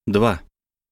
2.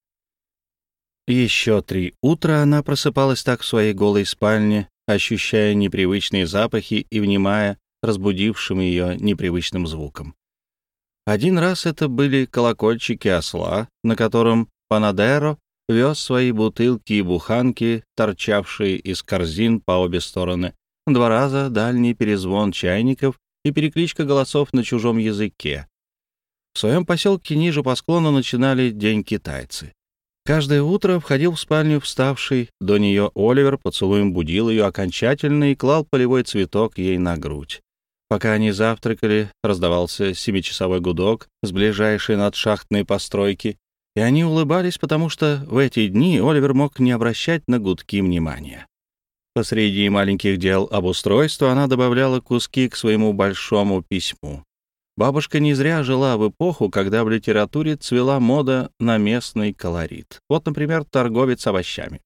Еще 3 утра она просыпалась так в своей голой спальне, ощущая непривычные запахи и внимая разбудившим ее непривычным звуком. Один раз это были колокольчики осла, на котором Панадеро вез свои бутылки и буханки, торчавшие из корзин по обе стороны. 2 раза дальний перезвон чайников и перекличка голосов на чужом языке. В своем поселке ниже по склону начинали день китайцы. Каждое утро входил в спальню вставший до нее Оливер, поцелуем будил ее окончательно и клал полевой цветок ей на грудь. Пока они завтракали, раздавался 7-часовой гудок с ближайшей надшахтной постройки, и они улыбались, потому что в эти дни Оливер мог не обращать на гудки внимания. Посреди маленьких дел обустройства она добавляла куски к своему большому письму. Бабушка не зря жила в эпоху, когда в литературе цвела мода на местный колорит. Вот, например, торговец овощами.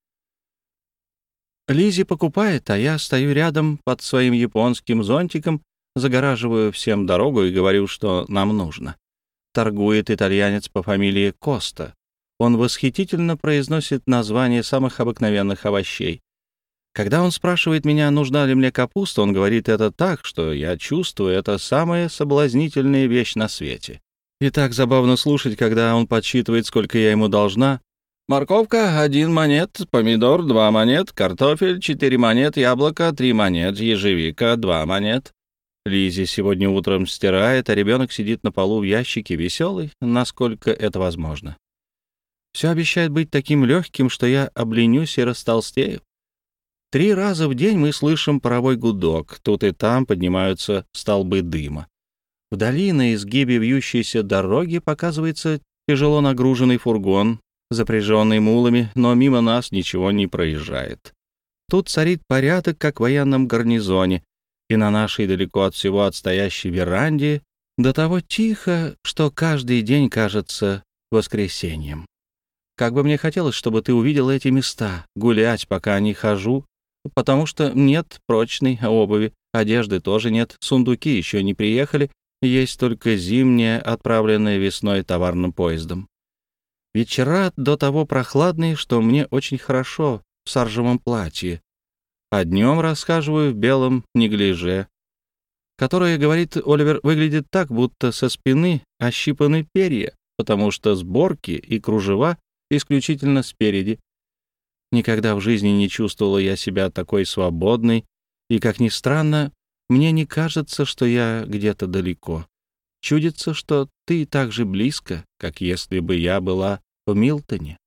Лизи покупает, а я стою рядом под своим японским зонтиком, загораживаю всем дорогу и говорю, что нам нужно. Торгует итальянец по фамилии Коста. Он восхитительно произносит названия самых обыкновенных овощей. Когда он спрашивает меня, нужна ли мне капуста, он говорит это так, что я чувствую, это самая соблазнительная вещь на свете. И так забавно слушать, когда он подсчитывает, сколько я ему должна. Морковка — 1 монет, помидор — 2 монет, картофель — 4 монет, яблоко — 3 монет, ежевика — 2 монет. Лизи сегодня утром стирает, а ребенок сидит на полу в ящике, веселый, насколько это возможно. Все обещает быть таким легким, что я обленюсь и растолстею. 3 раза в день мы слышим паровой гудок, тут и там поднимаются столбы дыма. Вдали на изгибе вьющейся дороги показывается тяжело нагруженный фургон, запряженный мулами, но мимо нас ничего не проезжает. Тут царит порядок, как в военном гарнизоне, и на нашей далеко от всего отстоящей веранде до того тихо, что каждый день кажется воскресеньем. Как бы мне хотелось, чтобы ты увидела эти места, гулять, пока не хожу, потому что нет прочной обуви, одежды тоже нет, сундуки еще не приехали, есть только зимняя, отправленная весной товарным поездом. Вечера до того прохладные, что мне очень хорошо в саржевом платье, а днем расхаживаю в белом неглиже, которое, говорит Оливер, выглядит так, будто со спины ощипаны перья, потому что сборки и кружева исключительно спереди. Никогда в жизни не чувствовала я себя такой свободной, и, как ни странно, мне не кажется, что я где-то далеко. Чудится, что ты так же близко, как если бы я была в Милтоне.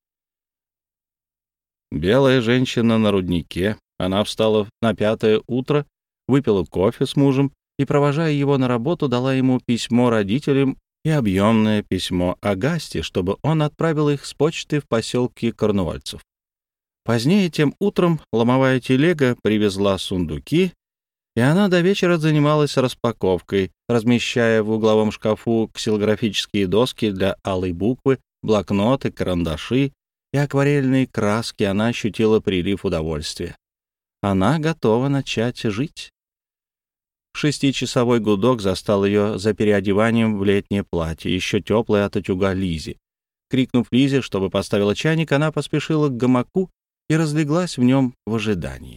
Белая женщина на руднике. Она встала на 5-е утро, выпила кофе с мужем и, провожая его на работу, дала ему письмо родителям и объемное письмо Агасте, чтобы он отправил их с почты в поселке Корнуольцев. Позднее тем утром ломовая телега привезла сундуки, и она до вечера занималась распаковкой, размещая в угловом шкафу ксилографические доски для алой буквы, блокноты, карандаши и акварельные краски. Она ощутила прилив удовольствия. Она готова начать жить. 6-часовой гудок застал ее за переодеванием в летнее платье, еще теплое от утюга Лизи. Крикнув Лизе, чтобы поставила чайник, она поспешила к гамаку и разлеглась в нем в ожидании.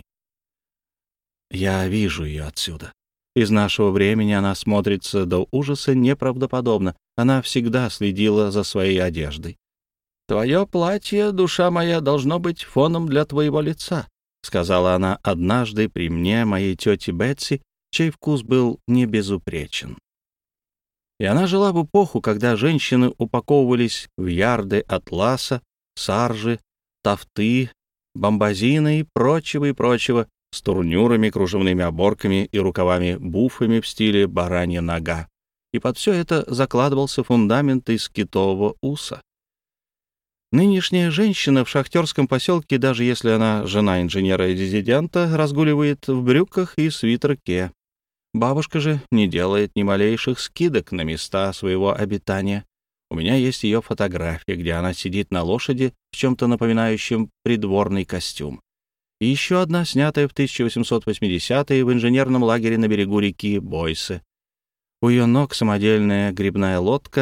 Я вижу ее отсюда. Из нашего времени она смотрится до ужаса неправдоподобно. Она всегда следила за своей одеждой. «Твое платье, душа моя, должно быть фоном для твоего лица», сказала она однажды при мне, моей тете Бетси, чей вкус был не безупречен. И она жила в эпоху, когда женщины упаковывались в ярды атласа, саржи, тафты, бомбазины и прочего, с турнюрами, кружевными оборками и рукавами-буфами в стиле баранья нога. И под все это закладывался фундамент из китового уса. Нынешняя женщина в шахтерском поселке, даже если она жена инженера-резидента, разгуливает в брюках и свитерке. Бабушка же не делает ни малейших скидок на места своего обитания. У меня есть ее фотография, где она сидит на лошади в чем-то напоминающем придворный костюм. И еще одна, снятая в 1880-е в инженерном лагере на берегу реки Бойсе. У ее ног самодельная грибная лодка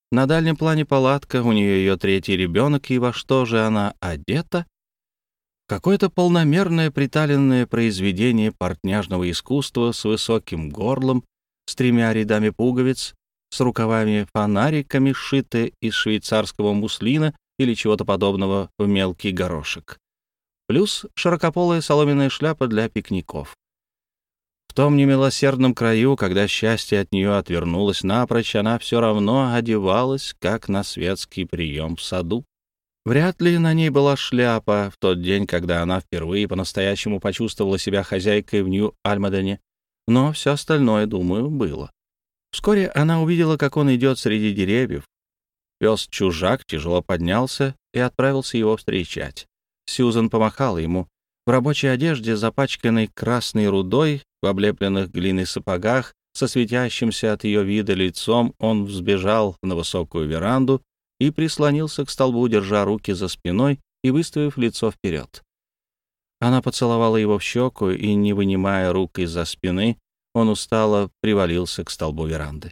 На дальнем плане палатка, у нее ее третий ребенок, и во что же она одета? Какое-то полномерное приталенное произведение портняжного искусства с высоким горлом, с 3 рядами пуговиц, с рукавами-фонариками, сшитое из швейцарского муслина или чего-то подобного в мелкий горошек. Плюс широкополая соломенная шляпа для пикников. В том немилосердном краю, когда счастье от нее отвернулось напрочь, она все равно одевалась, как на светский прием в саду. Вряд ли на ней была шляпа в тот день, когда она впервые по-настоящему почувствовала себя хозяйкой в Нью-Альмадене, но все остальное, думаю, было. Вскоре она увидела, как он идет среди деревьев. Пес-чужак тяжело поднялся и отправился его встречать. Сьюзан помахала ему. В рабочей одежде, запачканной красной рудой, в облепленных глиной сапогах, со светящимся от ее вида лицом, он взбежал на высокую веранду и прислонился к столбу, держа руки за спиной и выставив лицо вперед. Она поцеловала его в щеку, и, не вынимая рук из-за спины, он устало привалился к столбу веранды.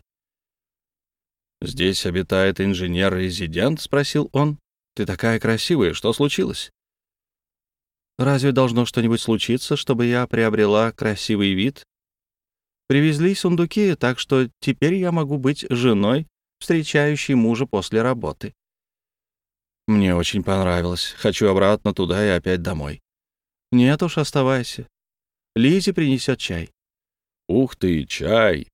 «Здесь обитает инженер-резидент?» — спросил он. «Ты такая красивая, что случилось?» «Разве должно что-нибудь случиться, чтобы я приобрела красивый вид? Привезли сундуки, так что теперь я могу быть женой, встречающей мужа после работы». «Мне очень понравилось. Хочу обратно туда и опять домой». «Нет уж, оставайся. Лизи принесет чай». «Ух ты, чай!»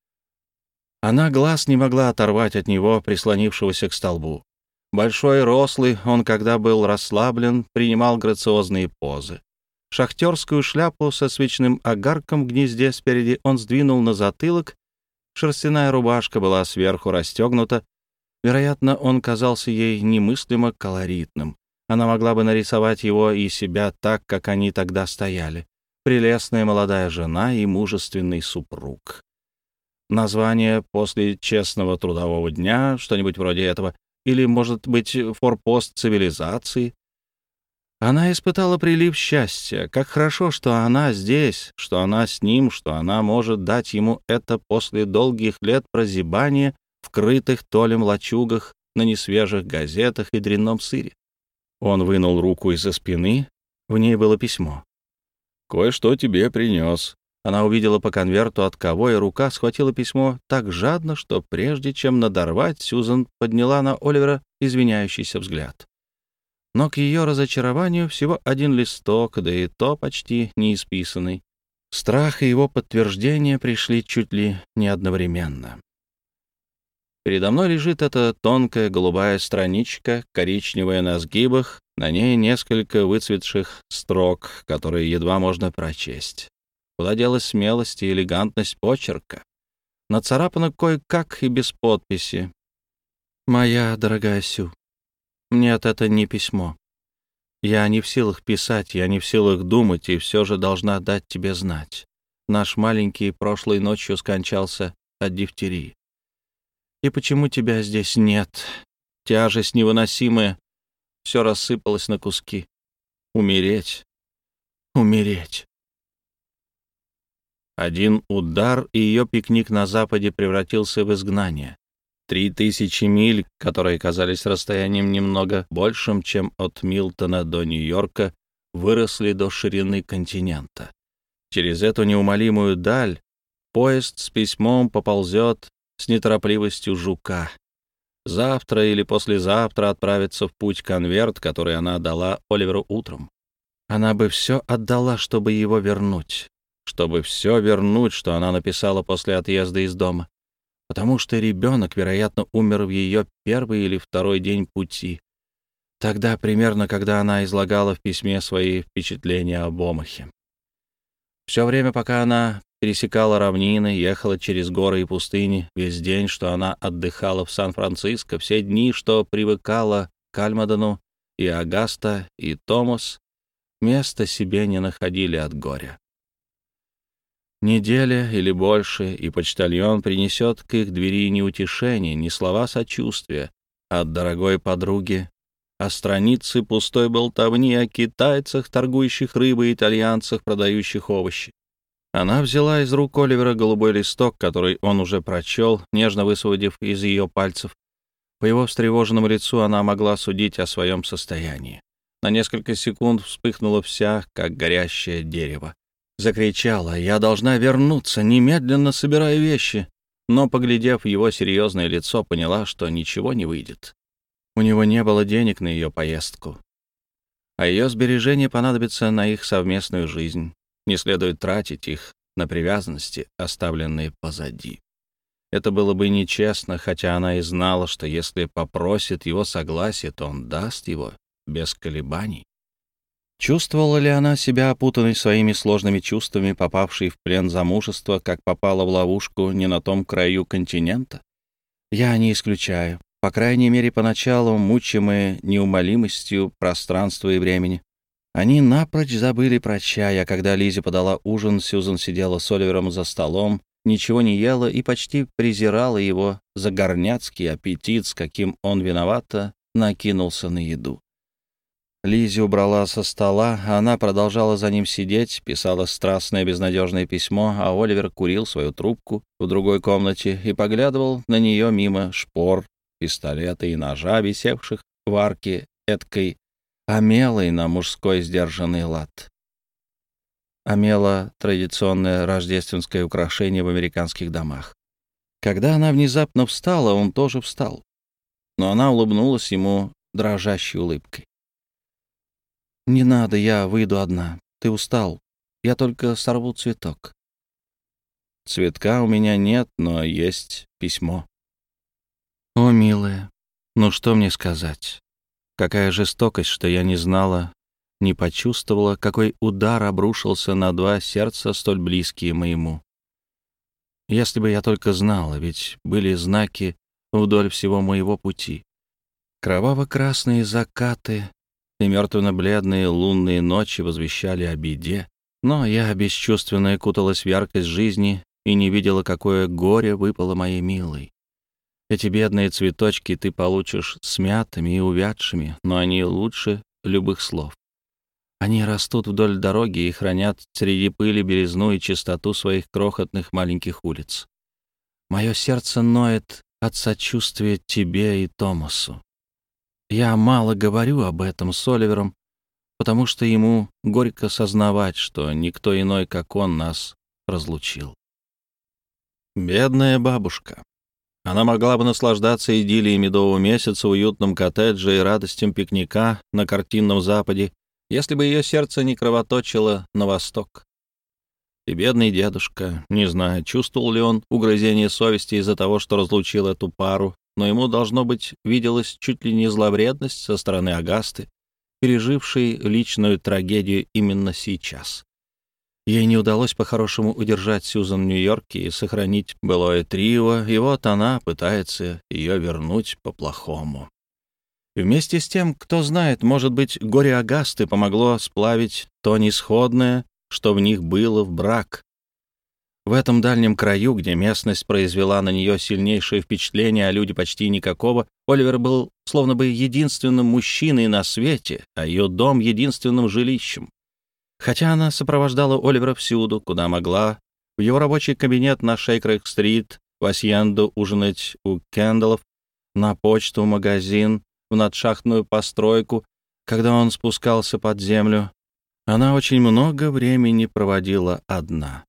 Она глаз не могла оторвать от него, прислонившегося к столбу. Большой и рослый, он, когда был расслаблен, принимал грациозные позы. Шахтерскую шляпу со свечным огарком в гнезде спереди он сдвинул на затылок, шерстяная рубашка была сверху расстегнута. Вероятно, он казался ей немыслимо колоритным. Она могла бы нарисовать его и себя так, как они тогда стояли. Прелестная молодая жена и мужественный супруг. Название «После честного трудового дня», что-нибудь вроде этого, или, может быть, «Форпост цивилизации». Она испытала прилив счастья. Как хорошо, что она здесь, что она с ним, что она может дать ему это после долгих лет прозябания в крытых толем лачугах, на несвежих газетах и дрянном сыре. Он вынул руку из-за спины, в ней было письмо. «Кое-что тебе принес». Она увидела по конверту, от кого, и рука схватила письмо так жадно, что прежде чем надорвать, Сьюзан подняла на Оливера извиняющийся взгляд. Но к ее разочарованию всего один листок, да и то почти не исписанный. Страх и его подтверждение пришли чуть ли не одновременно. Передо мной лежит эта тонкая голубая страничка, коричневая на сгибах, на ней несколько выцветших строк, которые едва можно прочесть. Куда делась смелость и элегантность почерка? Нацарапано кое-как и без подписи. «Моя дорогая Сю, нет, это не письмо. Я не в силах писать, я не в силах думать, и все же должна дать тебе знать. Наш маленький прошлой ночью скончался от дифтерии. И почему тебя здесь нет? Тяжесть невыносимая, все рассыпалось на куски. Умереть, умереть». Один удар, и ее пикник на западе превратился в изгнание. 3000 миль, которые казались расстоянием немного большим, чем от Милтона до Нью-Йорка, выросли до ширины континента. Через эту неумолимую даль поезд с письмом поползет с неторопливостью жука. Завтра или послезавтра отправится в путь конверт, который она дала Оливеру утром. Она бы все отдала, чтобы его вернуть. Чтобы все вернуть, что она написала после отъезда из дома. Потому что ребенок, вероятно, умер в ее первый или второй день пути. Тогда, примерно, когда она излагала в письме свои впечатления об Омахе. Все время, пока она пересекала равнины, ехала через горы и пустыни, весь день, что она отдыхала в Сан-Франциско, все дни, что привыкала к Альмадену, и Агаста, и Томас, места себе не находили от горя. Неделя или больше, и почтальон принесет к их двери не утешение, не слова сочувствия от дорогой подруги, а страницы пустой болтовни о китайцах, торгующих рыбой, и итальянцах, продающих овощи. Она взяла из рук Оливера голубой листок, который он уже прочел, нежно высвободив из ее пальцев. По его встревоженному лицу она могла судить о своем состоянии. На несколько секунд вспыхнула вся, как горящее дерево. Закричала: «Я должна вернуться, немедленно собирая вещи!» Но, поглядев в его серьезное лицо, поняла, что ничего не выйдет. У него не было денег на ее поездку, а ее сбережения понадобятся на их совместную жизнь. Не следует тратить их на привязанности, оставленные позади. Это было бы нечестно, хотя она и знала, что если попросит его согласия, то он даст его без колебаний. Чувствовала ли она себя опутанной своими сложными чувствами, попавшей в плен замужества, как попала в ловушку не на том краю континента? Я не исключаю. По крайней мере, поначалу, мучимые неумолимостью пространства и времени. Они напрочь забыли про чай, а когда Лизе подала ужин, Сьюзан сидела с Оливером за столом, ничего не ела и почти презирала его за горняцкий аппетит, с каким он виновато накинулся на еду. Лизи убрала со стола, а она продолжала за ним сидеть, писала страстное безнадежное письмо, а Оливер курил свою трубку в другой комнате и поглядывал на нее мимо шпор, пистолета и ножа, висевших в арке эткой омелой на мужской сдержанный лад. Омела — традиционное рождественское украшение в американских домах. Когда она внезапно встала, он тоже встал, но она улыбнулась ему дрожащей улыбкой. «Не надо, я выйду одна. Ты устал. Я только сорву цветок». «Цветка у меня нет, но есть письмо». «О, милая, ну что мне сказать? Какая жестокость, что я не знала, не почувствовала, какой удар обрушился на два сердца, столь близкие моему. Если бы я только знала, ведь были знаки вдоль всего моего пути. Кроваво-красные закаты и мертвенно-бледные лунные ночи возвещали о беде, но я, бесчувственная, куталась в яркость жизни и не видела, какое горе выпало моей милой. Эти бедные цветочки ты получишь смятыми и увядшими, но они лучше любых слов. Они растут вдоль дороги и хранят среди пыли белизну и чистоту своих крохотных маленьких улиц. Мое сердце ноет от сочувствия тебе и Томасу. Я мало говорю об этом с Оливером, потому что ему горько сознавать, что никто иной, как он, нас разлучил. Бедная бабушка. Она могла бы наслаждаться идиллией медового месяца, уютным коттедже и радостям пикника на картинном западе, если бы ее сердце не кровоточило на восток. И бедный дедушка, не знаю, чувствовал ли он угрызение совести из-за того, что разлучил эту пару, но ему, должно быть, виделась чуть ли не зловредность со стороны Агасты, пережившей личную трагедию именно сейчас. Ей не удалось по-хорошему удержать Сьюзан в Нью-Йорке и сохранить былое трио, и вот она пытается ее вернуть по-плохому. И вместе с тем, кто знает, может быть, горе Агасты помогло сплавить то несходное, что в них было, в брак. В этом дальнем краю, где местность произвела на нее сильнейшее впечатление, а люди почти никакого, Оливер был словно бы единственным мужчиной на свете, а ее дом — единственным жилищем. Хотя она сопровождала Оливера всюду, куда могла, в его рабочий кабинет на Шейкрейг-стрит, в Асьенду ужинать у Кендаллов, на почту, в магазин, в надшахтную постройку, когда он спускался под землю, она очень много времени проводила одна.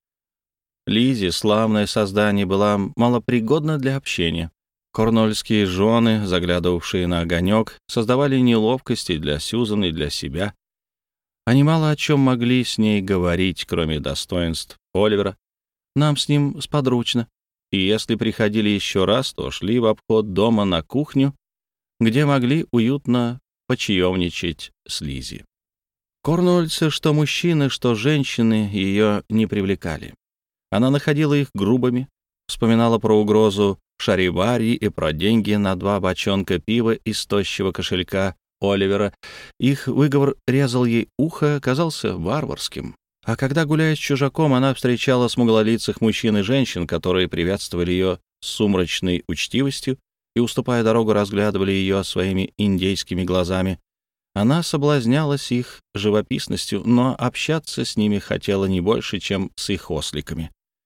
Лизи, славное создание, была малопригодна для общения. Корнуольские жены, заглядывавшие на огонек, создавали неловкости для Сьюзан и для себя. Они мало о чем могли с ней говорить, кроме достоинств Оливера. Нам с ним сподручно. И если приходили еще раз, то шли в обход дома на кухню, где могли уютно почаевничать с Лизи. Корнуольцы, что мужчины, что женщины, ее не привлекали. Она находила их грубыми, вспоминала про угрозу шаривари и про деньги на 2 бочонка пива из тощего кошелька Оливера. Их выговор резал ей ухо, казался варварским. А когда, гуляя с чужаком, она встречала смуглолицых мужчин и женщин, которые приветствовали ее с сумрачной учтивостью и, уступая дорогу, разглядывали ее своими индейскими глазами, она соблазнялась их живописностью, но общаться с ними хотела не больше, чем с их осликами.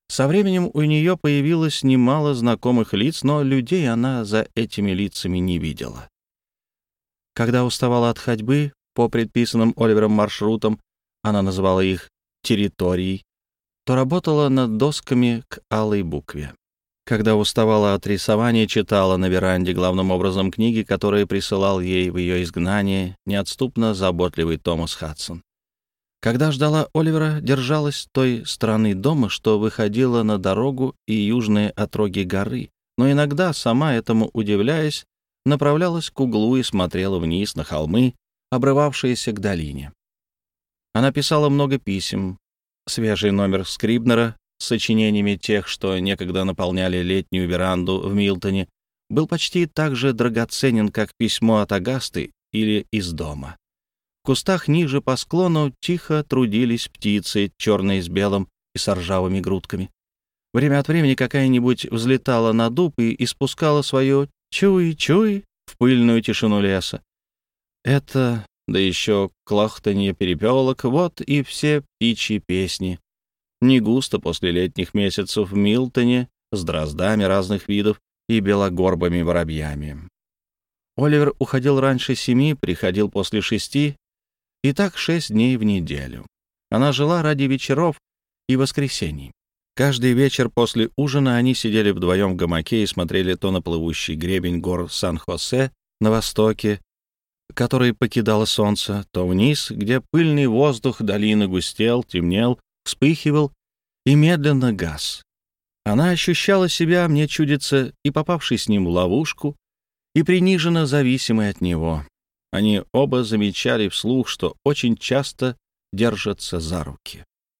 Со временем у нее появилось немало знакомых лиц, но людей она за этими лицами не видела. Когда уставала от ходьбы по предписанным Оливером маршрутам, она называла их территорией, то работала над досками к алой букве. Когда уставала от рисования, читала на веранде главным образом книги, которые присылал ей в ее изгнании неотступно заботливый Томас Хадсон. Когда ждала Оливера, держалась той стороны дома, что выходила на дорогу и южные отроги горы, но иногда, сама этому удивляясь, направлялась к углу и смотрела вниз на холмы, обрывавшиеся к долине. Она писала много писем. Свежий номер Скрибнера с сочинениями тех, что некогда наполняли летнюю веранду в Милтоне, был почти так же драгоценен, как письмо от Агасты или из дома. В кустах ниже по склону тихо трудились птицы, черные с белым и с ржавыми грудками. Время от времени какая-нибудь взлетала на дуб и испускала свое «чуй-чуй» в пыльную тишину леса. Это, да еще клохтанье перепелок, вот и все птичьи песни. Не густо после летних месяцев в Милтоне с дроздами разных видов и белогорбыми воробьями. Оливер уходил раньше 7, приходил после 6, и так 6 дней в неделю. Она жила ради вечеров и воскресений. Каждый вечер после ужина они сидели вдвоем в гамаке и смотрели то на плывущий гребень гор Сан-Хосе на востоке, который покидало солнце, то вниз, где пыльный воздух долины густел, темнел, вспыхивал и медленно гас. Она ощущала себя, мне чудится, и попавшей с ним в ловушку, и приниженно зависимой от него. Они оба замечали вслух, что очень часто держатся за руки.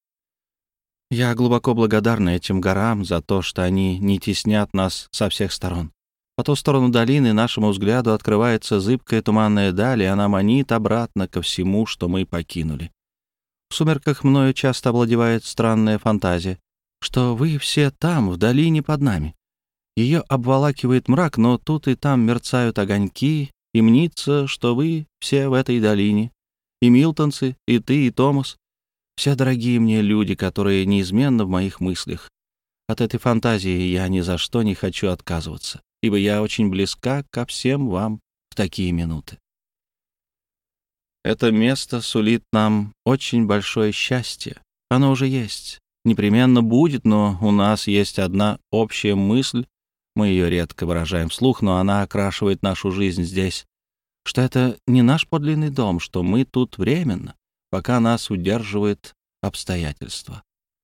Я глубоко благодарна этим горам за то, что они не теснят нас со всех сторон. По ту сторону долины нашему взгляду открывается зыбкая туманная даль, и она манит обратно ко всему, что мы покинули. В сумерках мною часто овладевает странная фантазия, что вы все там, в долине под нами. Ее обволакивает мрак, но тут и там мерцают огоньки, и мнится, что вы все в этой долине, и милтонцы, и ты, и Томас, все дорогие мне люди, которые неизменно в моих мыслях. От этой фантазии я ни за что не хочу отказываться, ибо я очень близка ко всем вам в такие минуты. Это место сулит нам очень большое счастье. Оно уже есть, непременно будет, но у нас есть одна общая мысль, мы ее редко выражаем вслух, но она окрашивает нашу жизнь здесь, что это не наш подлинный дом, что мы тут временно, пока нас удерживает обстоятельства.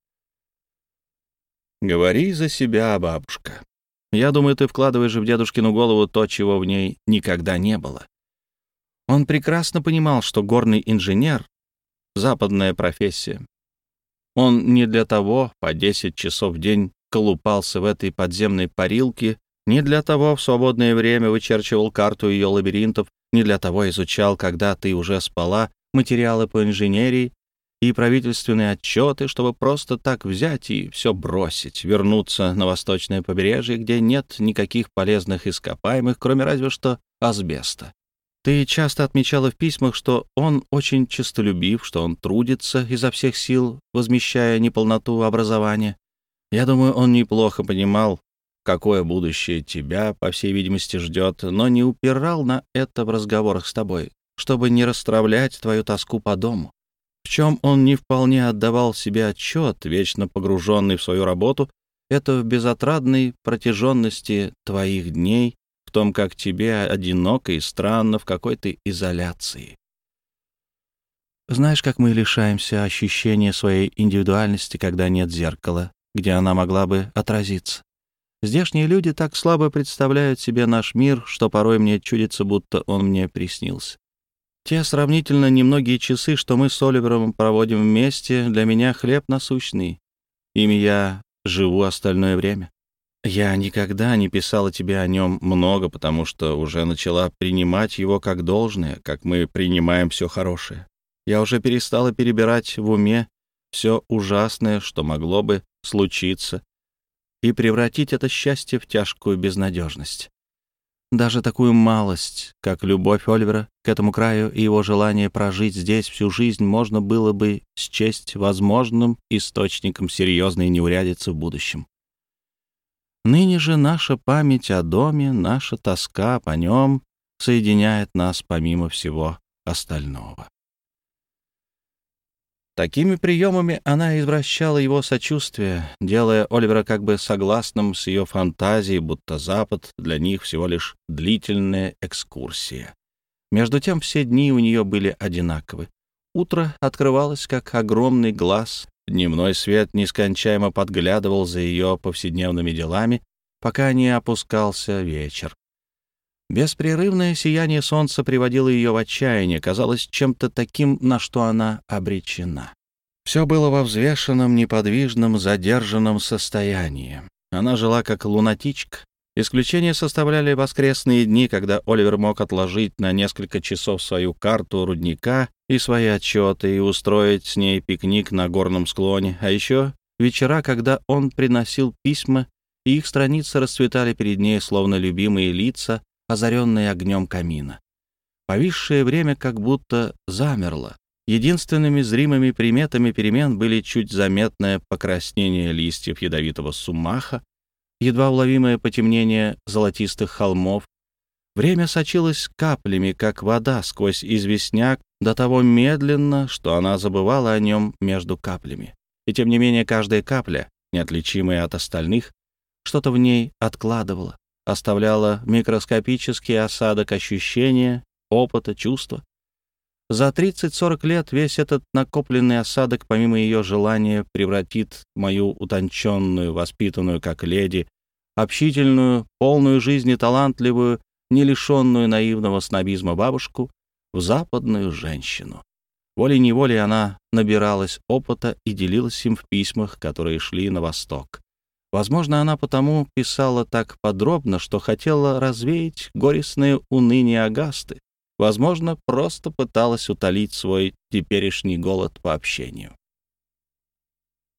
Говори за себя, бабушка. Я думаю, ты вкладываешь в дедушкину голову то, чего в ней никогда не было. Он прекрасно понимал, что горный инженер — западная профессия. Он не для того по 10 часов в день колупался в этой подземной парилке, не для того в свободное время вычерчивал карту ее лабиринтов, не для того изучал, когда ты уже спала, материалы по инженерии и правительственные отчеты, чтобы просто так взять и все бросить, вернуться на восточное побережье, где нет никаких полезных ископаемых, кроме разве что асбеста. Ты часто отмечала в письмах, что он очень честолюбив, что он трудится изо всех сил, возмещая неполноту образования. Я думаю, он неплохо понимал, какое будущее тебя, по всей видимости, ждет, но не упирал на это в разговорах с тобой, чтобы не расстравлять твою тоску по дому. В чем он не вполне отдавал себе отчет, вечно погруженный в свою работу, это в безотрадной протяженности твоих дней, в том, как тебе одиноко и странно в какой-то изоляции. Знаешь, как мы лишаемся ощущения своей индивидуальности, когда нет зеркала, где она могла бы отразиться. Здешние люди так слабо представляют себе наш мир, что порой мне чудится, будто он мне приснился. Те сравнительно немногие часы, что мы с Оливером проводим вместе, для меня хлеб насущный. Ими я живу остальное время. Я никогда не писала тебе о нем много, потому что уже начала принимать его как должное, как мы принимаем все хорошее. Я уже перестала перебирать в уме все ужасное, что могло бы случиться, и превратить это счастье в тяжкую безнадежность. Даже такую малость, как любовь Оливера к этому краю и его желание прожить здесь всю жизнь, можно было бы счесть возможным источником серьезной неурядицы в будущем. Ныне же наша память о доме, наша тоска по нем соединяет нас помимо всего остального. Такими приемами она извращала его сочувствие, делая Оливера как бы согласным с ее фантазией, будто Запад для них всего лишь длительная экскурсия. Между тем все дни у нее были одинаковы. Утро открывалось, как огромный глаз, дневной свет нескончаемо подглядывал за ее повседневными делами, пока не опускался вечер. Беспрерывное сияние солнца приводило ее в отчаяние, казалось чем-то таким, на что она обречена. Все было во взвешенном, неподвижном, задержанном состоянии. Она жила как лунатичка. Исключение составляли воскресные дни, когда Оливер мог отложить на несколько часов свою карту рудника и свои отчеты и устроить с ней пикник на горном склоне, а еще вечера, когда он приносил письма, и их страницы расцветали перед ней, словно любимые лица, озаренные огнем камина. Повисшее время как будто замерло. Единственными зримыми приметами перемен были чуть заметное покраснение листьев ядовитого сумаха, едва уловимое потемнение золотистых холмов. Время сочилось каплями, как вода сквозь известняк, до того медленно, что она забывала о нем между каплями. И тем не менее каждая капля, неотличимая от остальных, что-то в ней откладывала, оставляла микроскопический осадок ощущения, опыта, чувства. За 30-40 лет весь этот накопленный осадок, помимо ее желания, превратит мою утонченную, воспитанную как леди, общительную, полную жизни, талантливую, не лишенную наивного снобизма бабушку, в западную женщину. Волей-неволей она набиралась опыта и делилась им в письмах, которые шли на восток. Возможно, она потому писала так подробно, что хотела развеять горестное уныние Агасты. Возможно, просто пыталась утолить свой теперешний голод по общению.